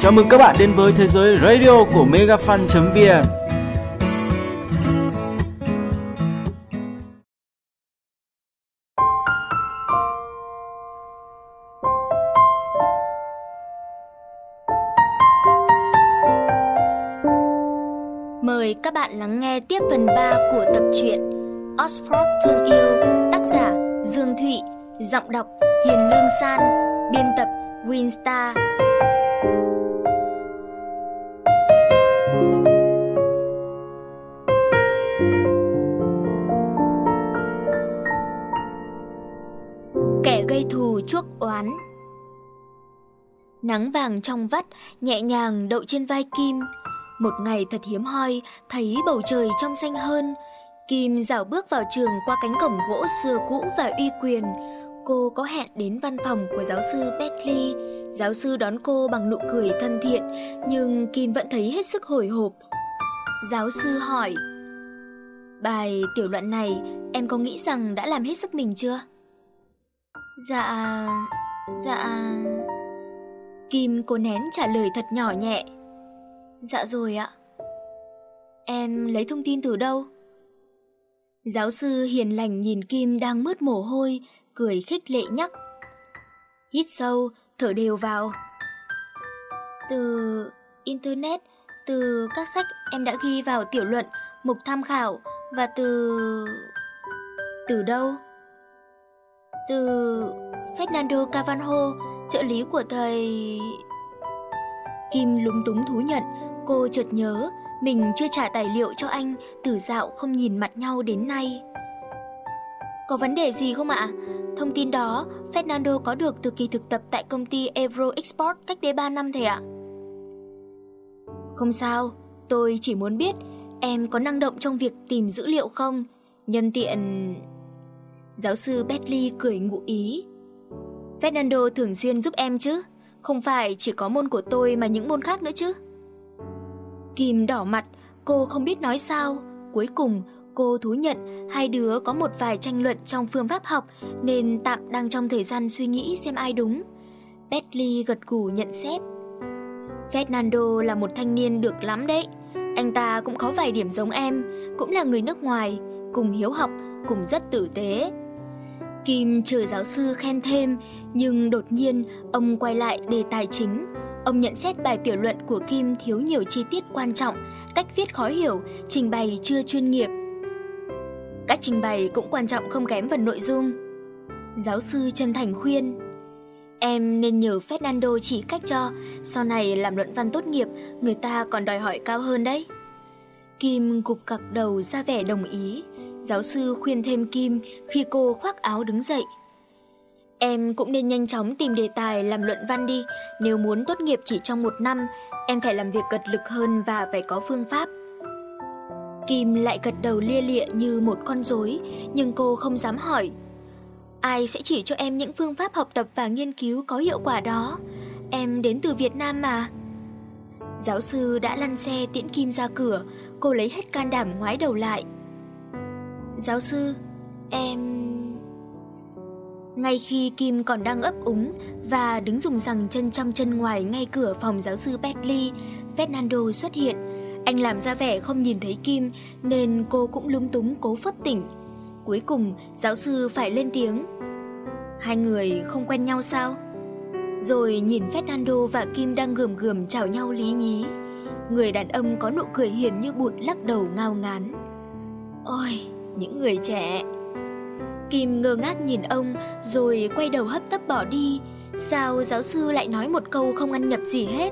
Chào mừng các bạn đến với thế giới radio của megafan.vn. Mời các bạn lắng nghe tiếp phần 3 của tập truyện Oxford Thương Yêu, tác giả Dương Thụy, giọng đọc Hiền Lương San, biên tập Green Star. Kẻ gây thù chuốc oán. Nắng vàng trong vắt nhẹ nhàng đậu trên vai Kim. Một ngày thật hiếm hoi, thấy bầu trời trong xanh hơn. Kim dạo bước vào trường qua cánh cổng gỗ xưa cũ và uy quyền. Cô có hẹn đến văn phòng của giáo sư Bentley. Giáo sư đón cô bằng nụ cười thân thiện, nhưng Kim vẫn thấy hết sức hồi hộp. Giáo sư hỏi: "Bài tiểu luận này em có nghĩ rằng đã làm hết sức mình chưa?" Dạ... Kim cố nén trả lời thật nhỏ nhẹ. "Dạ rồi ạ." "Em lấy thông tin từ đâu?" Giáo sư hiền lành nhìn Kim đang mướt mồ hôi, cười khích lệ nhắc: "Hít sâu, thở đều vào." "Từ Internet, từ các sách em đã ghi vào tiểu luận, mục tham khảo, và từ... Từ đâu?" "Từ Fernando Carvalho, trợ lý của thầy..." Kim lúng túng thú nhận. Cô chợt nhớ mình chưa trả tài liệu cho anh từ dạo không nhìn mặt nhau đến nay. "Có vấn đề gì không ạ? Thông tin đó Fernando có được từ kỳ thực tập tại công ty Euro Export cách đây 3 năm thầy ạ." "Không sao, tôi chỉ muốn biết em có năng động trong việc tìm dữ liệu không? Nhân tiện..." Giáo sư Bentley cười ngụ ý: "Fernando thường xuyên giúp em chứ? Không phải chỉ có môn của tôi mà những môn khác nữa chứ?" Kim đỏ mặt, cô không biết nói sao. Cuối cùng cô thú nhận hai đứa có một vài tranh luận trong phương pháp học, nên tạm đang trong thời gian suy nghĩ xem ai đúng. Bentley gật gù nhận xét: "Fernando là một thanh niên được lắm đấy. Anh ta cũng có vài điểm giống em, cũng là người nước ngoài, cùng hiếu học, cùng rất tử tế." Kim chờ giáo sư khen thêm, nhưng đột nhiên ông quay lại đề tài chính. Ông nhận xét bài tiểu luận của Kim thiếu nhiều chi tiết quan trọng, cách viết khó hiểu, trình bày chưa chuyên nghiệp. "Cách trình bày cũng quan trọng không kém phần nội dung." Giáo sư chân thành khuyên: "Em nên nhờ Fernando chỉ cách cho, sau này làm luận văn tốt nghiệp, người ta còn đòi hỏi cao hơn đấy." Kim gục gặc đầu ra vẻ đồng ý. Giáo sư khuyên thêm Kim khi cô khoác áo đứng dậy: "Em cũng nên nhanh chóng tìm đề tài làm luận văn đi. Nếu muốn tốt nghiệp chỉ trong 1 năm, em phải làm việc cật lực hơn và phải có phương pháp." Kim lại gật đầu lia lịa như một con rối, nhưng cô không dám hỏi: "Ai sẽ chỉ cho em những phương pháp học tập và nghiên cứu có hiệu quả đó? Em đến từ Việt Nam mà." Giáo sư đã lăn xe tiễn Kim ra cửa. Cô lấy hết can đảm ngoái đầu lại: "Giáo sư, em..." Ngay khi Kim còn đang ấp úng và đứng rùng rằng chân trong chân ngoài ngay cửa phòng giáo sư Bentley, Fernando xuất hiện. Anh làm ra vẻ không nhìn thấy Kim nên cô cũng lúng túng cố phớt tỉnh. Cuối cùng giáo sư phải lên tiếng: "Hai người không quen nhau sao?" Rồi nhìn Fernando và Kim đang gườm gườm chào nhau lý nhí. Người đàn ông có nụ cười hiền như bụt lắc đầu ngao ngán: "Ôi, những người trẻ." Kim ngơ ngác nhìn ông rồi quay đầu hấp tấp bỏ đi. Sao giáo sư lại nói một câu không ăn nhập gì hết?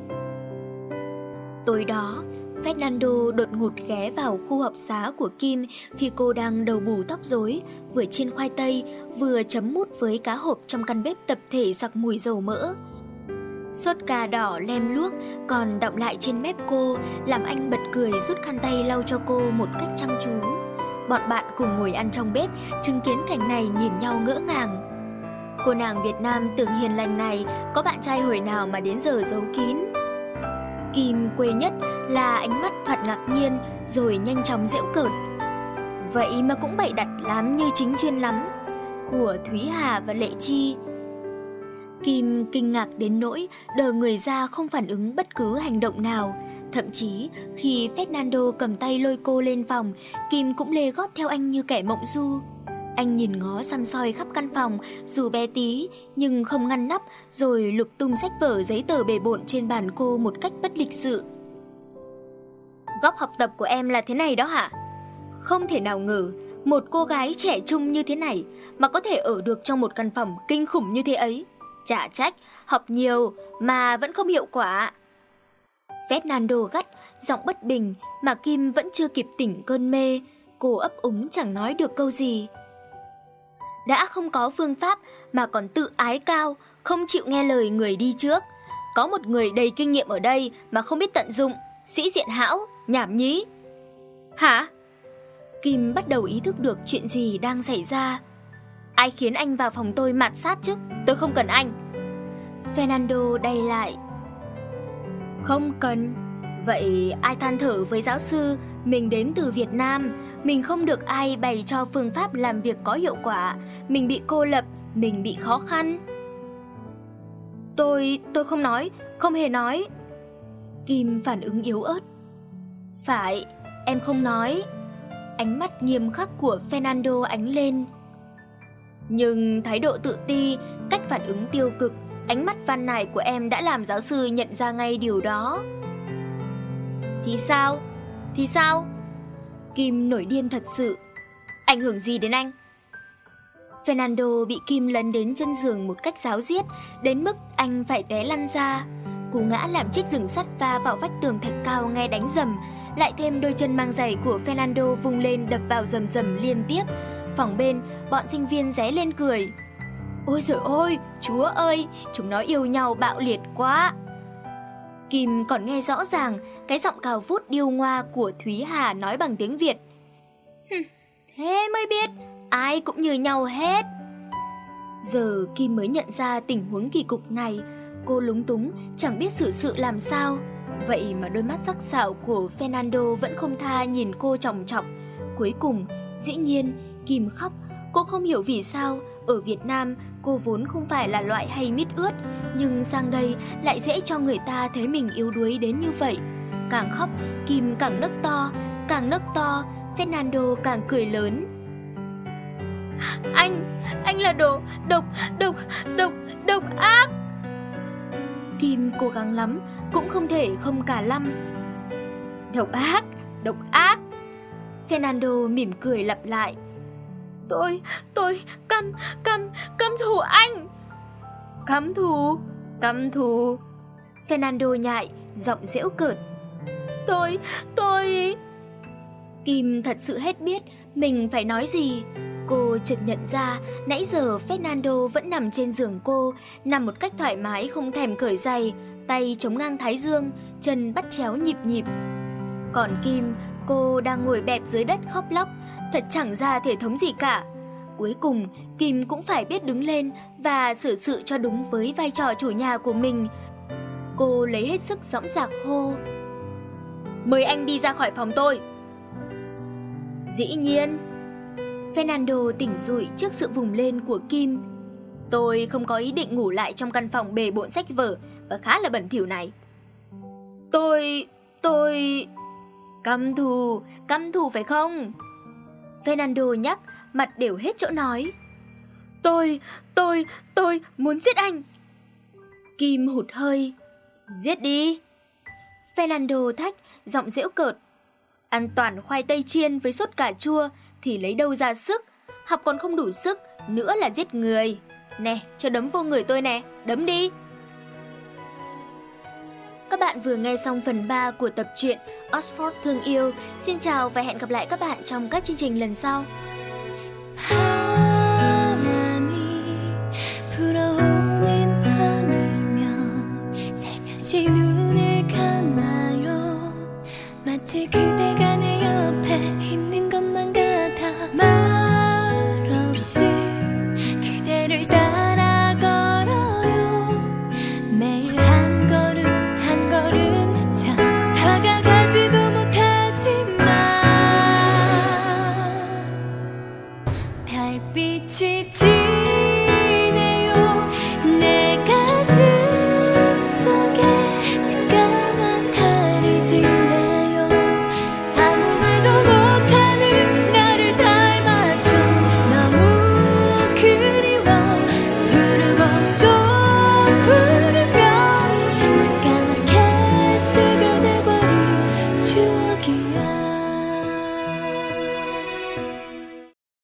Tối đó, Fernando đột ngột ghé vào khu học xá của Kim khi cô đang đầu bù tóc rối, vừa chiên khoai tây, vừa chấm mút với cá hộp trong căn bếp tập thể sặc mùi dầu mỡ. Sốt cà đỏ lem luốc còn đọng lại trên mép cô, làm anh bật cười rút khăn tay lau cho cô một cách chăm chú. Bọn bạn cùng ngồi ăn trong bếp, chứng kiến cảnh này nhìn nhau ngỡ ngàng. Cô nàng Việt Nam tưởng hiền lành này có bạn trai hồi nào mà đến giờ giấu kín. Kim quê nhất là ánh mắt thoạt ngạc nhiên rồi nhanh chóng giễu cợt: "Vậy mà cũng bày đặt lắm như chính chuyên lắm." Của Thúy Hà và Lệ Chi. Kim kinh ngạc đến nỗi đờ người ra không phản ứng bất cứ hành động nào. Thậm chí khi Fernando cầm tay lôi cô lên phòng, Kim cũng lê gót theo anh như kẻ mộng du. Anh nhìn ngó săm soi khắp căn phòng, dù bé tí nhưng không ngăn nắp, rồi lục tung sách vở giấy tờ bề bộn trên bàn cô một cách bất lịch sự. Góc học tập của em là thế này đó hả? Không thể nào ngờ một cô gái trẻ trung như thế này mà có thể ở được trong một căn phòng kinh khủng như thế ấy. Chả trách, học nhiều mà vẫn không hiệu quả. Fernando gắt, giọng bất bình mà Kim vẫn chưa kịp tỉnh cơn mê. Cô ấp úng chẳng nói được câu gì. Đã không có phương pháp mà còn tự ái cao, không chịu nghe lời người đi trước. Có một người đầy kinh nghiệm ở đây mà không biết tận dụng, sĩ diện hão, nhảm nhí. Hả? Kim bắt đầu ý thức được chuyện gì đang xảy ra. Ai khiến anh vào phòng tôi mạt sát chứ? Tôi không cần anh. Fernando đay lại. Không cần. Vậy ai than thở với giáo sư mình đến từ Việt Nam, mình không được ai bày cho phương pháp làm việc có hiệu quả, mình bị cô lập, mình bị khó khăn. Tôi không nói, không hề nói. Kim phản ứng yếu ớt. Phải, em không nói. Ánh mắt nghiêm khắc của Fernando ánh lên. Nhưng thái độ tự ti, cách phản ứng tiêu cực, ánh mắt van nài của em đã làm giáo sư nhận ra ngay điều đó. Thì sao? Thì sao? Kim nổi điên thật sự. Ảnh hưởng gì đến anh? Fernando bị Kim lấn đến chân giường một cách ráo riết, đến mức anh phải té lăn ra. Cú ngã làm chiếc giường sắt va vào vách tường thạch cao nghe đánh rầm, lại thêm đôi chân mang giày của Fernando vung lên đập vào rầm rầm liên tiếp. Phòng bên, bọn sinh viên ré lên cười. Ôi giời ôi, Chúa ơi, chúng nó yêu nhau bạo liệt quá. Kim còn nghe rõ ràng cái giọng cào vút điêu ngoa của Thúy Hà nói bằng tiếng Việt. Thế mới biết, ai cũng như nhau hết. Giờ Kim mới nhận ra tình huống kỳ cục này. Cô lúng túng, chẳng biết xử sự làm sao. Vậy mà đôi mắt sắc sảo của Fernando vẫn không tha nhìn cô chòng chọc. Cuối cùng, dĩ nhiên, Kim khóc. Cô không hiểu vì sao ở Việt Nam cô vốn không phải là loại hay mít ướt, nhưng sang đây lại dễ cho người ta thấy mình yếu đuối đến như vậy. Càng khóc, Kim càng nấc to, càng nấc to, Fernando càng cười lớn. Anh là đồ độc ác. Kim cố gắng lắm, cũng không thể không cả lăm. Độc ác. Fernando mỉm cười lặp lại. Tôi căm thù anh. Căm thù. Fernando nhại, giọng giễu cợt. Tôi... Kim thật sự hết biết mình phải nói gì. Cô chợt nhận ra nãy giờ Fernando vẫn nằm trên giường cô, nằm một cách thoải mái không thèm cởi giày, tay chống ngang thái dương, chân bắt chéo nhịp nhịp. Còn Kim, cô đang ngồi bẹp dưới đất khóc lóc, thật chẳng ra thể thống gì cả. Cuối cùng, Kim cũng phải biết đứng lên và xử sự cho đúng với vai trò chủ nhà của mình. Cô lấy hết sức dõng dạc hô. Mời anh đi ra khỏi phòng tôi. Dĩ nhiên. Fernando tỉnh dụi trước sự vùng lên của Kim. Tôi không có ý định ngủ lại trong căn phòng bề bộn sách vở và khá là bẩn thỉu này. Tôi... Căm thù phải không? Fernando nhắc, mặt đều hết chỗ nói. Tôi muốn giết anh. Kim hụt hơi. Giết đi. Fernando thách, giọng giễu cợt. Ăn toàn khoai tây chiên với sốt cà chua thì lấy đâu ra sức, học còn không đủ sức, nữa là giết người. Nè, cho đấm vô người tôi nè, đấm đi. Các bạn vừa nghe xong phần 3 của tập truyện Oxford Thương Yêu. Xin chào và hẹn gặp lại các bạn trong các chương trình lần sau.